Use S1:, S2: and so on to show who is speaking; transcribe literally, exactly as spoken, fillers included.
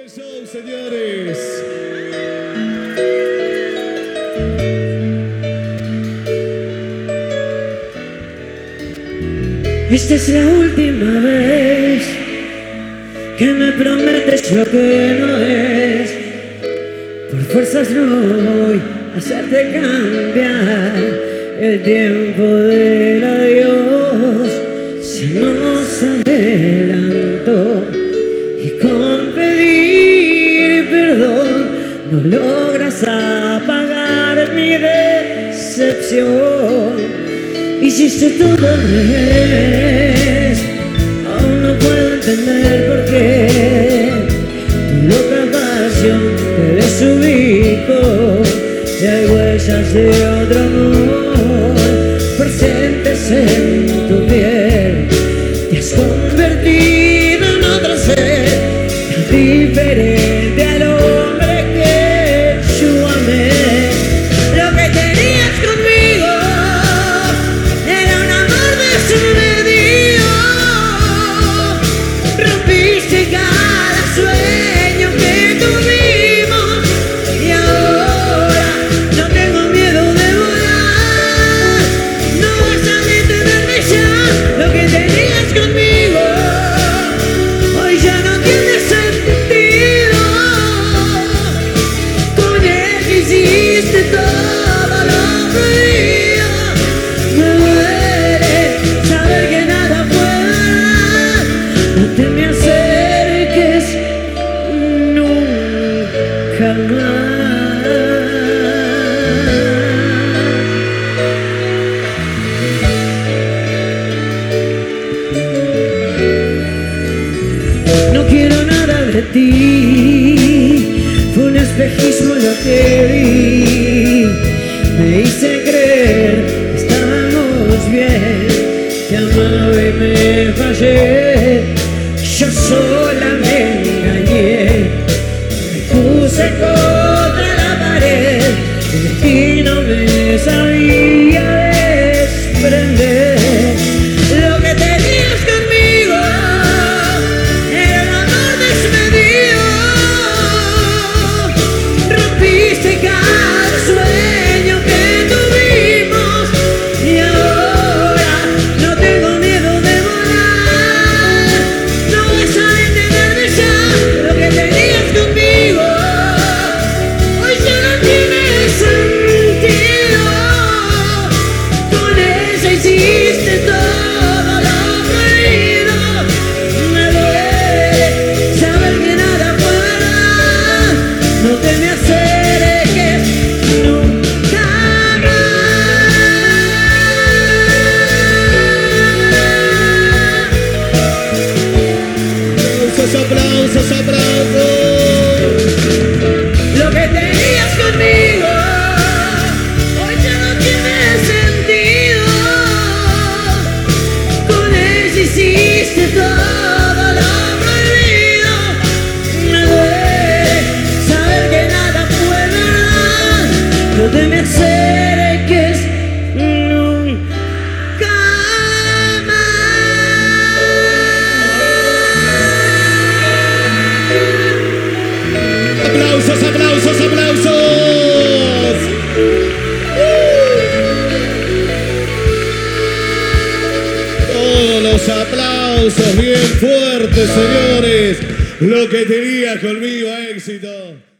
S1: Show, señores.
S2: Esta es la última vez que me prometes lo que no es. Por fuerzas no voy a hacerte cambiar. El tiempo del adiós se nos adelantó, y con pedir perdón no logras apagar mi decepción. Hiciste todo al revés, aún no puedo entender por qué. Tu loca pasión te desubico, y hay huellas de otro amor presentes en tu piel. Te has convertido en otro ser, tan diferente al hombre que yo amé. Lo que tenías conmigo era un amor desmedido. Rompiste cada sueño que tuvimos, y ahora no tengo miedo de volar. No vas a detenerme ya. Lo que tenías conmigo hoy ya no tiene sentido. Con él hiciste todo lo prohibido. Me duele saber que nada fue verdad. No te me acerques nunca más. No quiero nada de ti, fue un espejismo lo que vi. Me hice creer que estábamos bien, te amaba y me fallé. Yo sola me engañé, me puse contra la pared. El destino me sabía desprender. Lo que tenías conmigo era un amor desmedido. Rompiste cada sueño que tuvimos, y ahora no tengo miedo de volar. No vas a detenerme ya. Lo que tenías conmigo hoy ya no tiene sentido. Con ella hiciste todo lo prohibido. Me duele saber que nada fue verdad. No te me acerques nunca
S1: Aplausos, aplausos, aplausos.
S2: Lo que tenías conmigo hoy ya no tiene sentido. Con ella hiciste todo lo prohibido. Me duele saber que nada fue verdad. No te me acerques nunca más.
S1: Aplausos, aplausos, aplausos. Todos los aplausos bien fuertes, señores. Lo que tenía conmigo, éxito.